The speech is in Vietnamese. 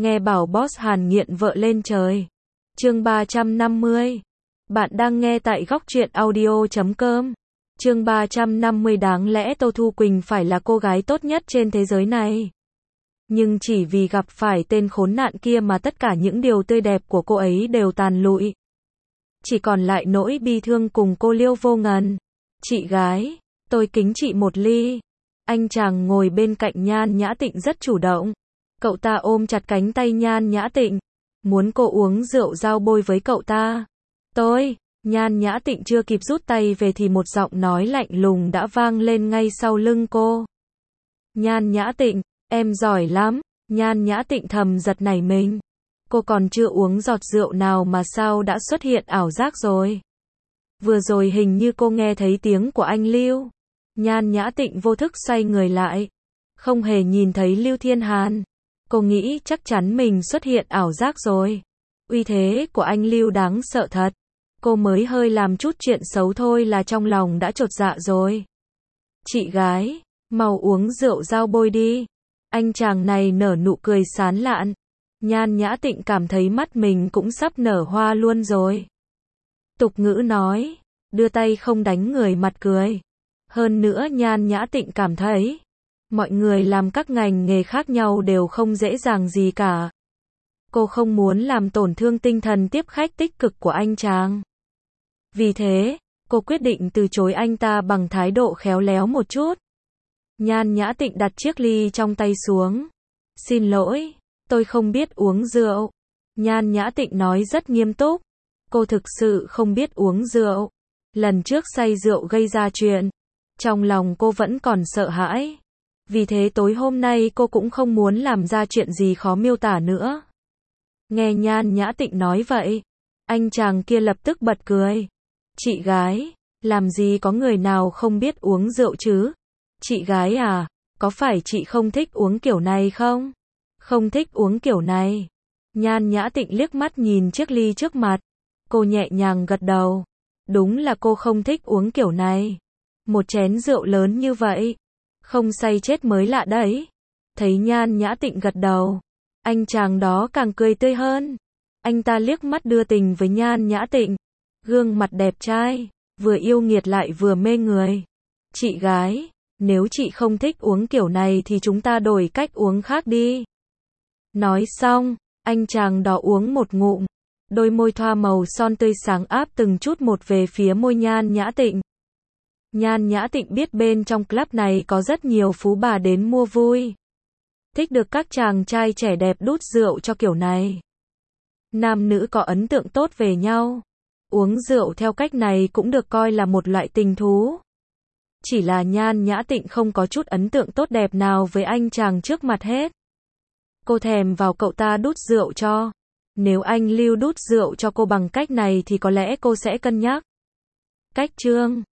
Nghe bảo boss Hàn nghiện vợ lên trời. Chương 350. Bạn đang nghe tại góc truyện audio.com. Chương 350. Đáng lẽ Tô Thu Quỳnh phải là cô gái tốt nhất trên thế giới này. Nhưng chỉ vì gặp phải tên khốn nạn kia mà tất cả những điều tươi đẹp của cô ấy đều tàn lụi. Chỉ còn lại nỗi bi thương cùng cô Liêu Vô Ngần. Chị gái, tôi kính chị một ly. Anh chàng ngồi bên cạnh Nhan Nhã Tịnh rất chủ động. Cậu ta ôm chặt cánh tay Nhan Nhã Tịnh, muốn cô uống rượu giao bôi với cậu ta. Nhan Nhã Tịnh chưa kịp rút tay về thì một giọng nói lạnh lùng đã vang lên ngay sau lưng cô. Nhan Nhã Tịnh, em giỏi lắm. Nhan Nhã Tịnh thầm giật nảy mình. Cô còn chưa uống giọt rượu nào mà sao đã xuất hiện ảo giác rồi. Vừa rồi hình như cô nghe thấy tiếng của anh Lưu. Nhan Nhã Tịnh vô thức xoay người lại, không hề nhìn thấy Lưu Thiên Hàn. Cô nghĩ chắc chắn mình xuất hiện ảo giác rồi. Uy thế của anh Lưu đáng sợ thật. Cô mới hơi làm chút chuyện xấu thôi là trong lòng đã chột dạ rồi. Chị gái, mau uống rượu giao bôi đi. Anh chàng này nở nụ cười sán lạn. Nhan Nhã Tịnh cảm thấy mắt mình cũng sắp nở hoa luôn rồi. Tục ngữ nói, đưa tay không đánh người mặt cười. Hơn nữa Nhan Nhã Tịnh cảm thấy, mọi người làm các ngành nghề khác nhau đều không dễ dàng gì cả. Cô không muốn làm tổn thương tinh thần tiếp khách tích cực của anh chàng. Vì thế, cô quyết định từ chối anh ta bằng thái độ khéo léo một chút. Nhan Nhã Tịnh đặt chiếc ly trong tay xuống. Xin lỗi, tôi không biết uống rượu. Nhan Nhã Tịnh nói rất nghiêm túc. Cô thực sự không biết uống rượu. Lần trước say rượu gây ra chuyện, trong lòng cô vẫn còn sợ hãi. Vì thế tối hôm nay cô cũng không muốn làm ra chuyện gì khó miêu tả nữa. Nghe Nhan Nhã Tịnh nói vậy, anh chàng kia lập tức bật cười. Chị gái, làm gì có người nào không biết uống rượu chứ? Chị gái à, có phải chị không thích uống kiểu này không? Không thích uống kiểu này. Nhan Nhã Tịnh liếc mắt nhìn chiếc ly trước mặt. Cô nhẹ nhàng gật đầu. Đúng là cô không thích uống kiểu này. Một chén rượu lớn như vậy, không say chết mới lạ đấy. Thấy Nhan Nhã Tịnh gật đầu, anh chàng đó càng cười tươi hơn. Anh ta liếc mắt đưa tình với Nhan Nhã Tịnh. Gương mặt đẹp trai, vừa yêu nghiệt lại vừa mê người. Chị gái, nếu chị không thích uống kiểu này thì chúng ta đổi cách uống khác đi. Nói xong, anh chàng đó uống một ngụm. Đôi môi thoa màu son tươi sáng áp từng chút một về phía môi Nhan Nhã Tịnh. Nhan Nhã Tịnh biết bên trong club này có rất nhiều phú bà đến mua vui. Thích được các chàng trai trẻ đẹp đút rượu cho kiểu này. Nam nữ có ấn tượng tốt về nhau. Uống rượu theo cách này cũng được coi là một loại tình thú. Chỉ là Nhan Nhã Tịnh không có chút ấn tượng tốt đẹp nào với anh chàng trước mặt hết. Cô thèm vào cậu ta đút rượu cho. Nếu anh Lưu đút rượu cho cô bằng cách này thì có lẽ cô sẽ cân nhắc. Cách chương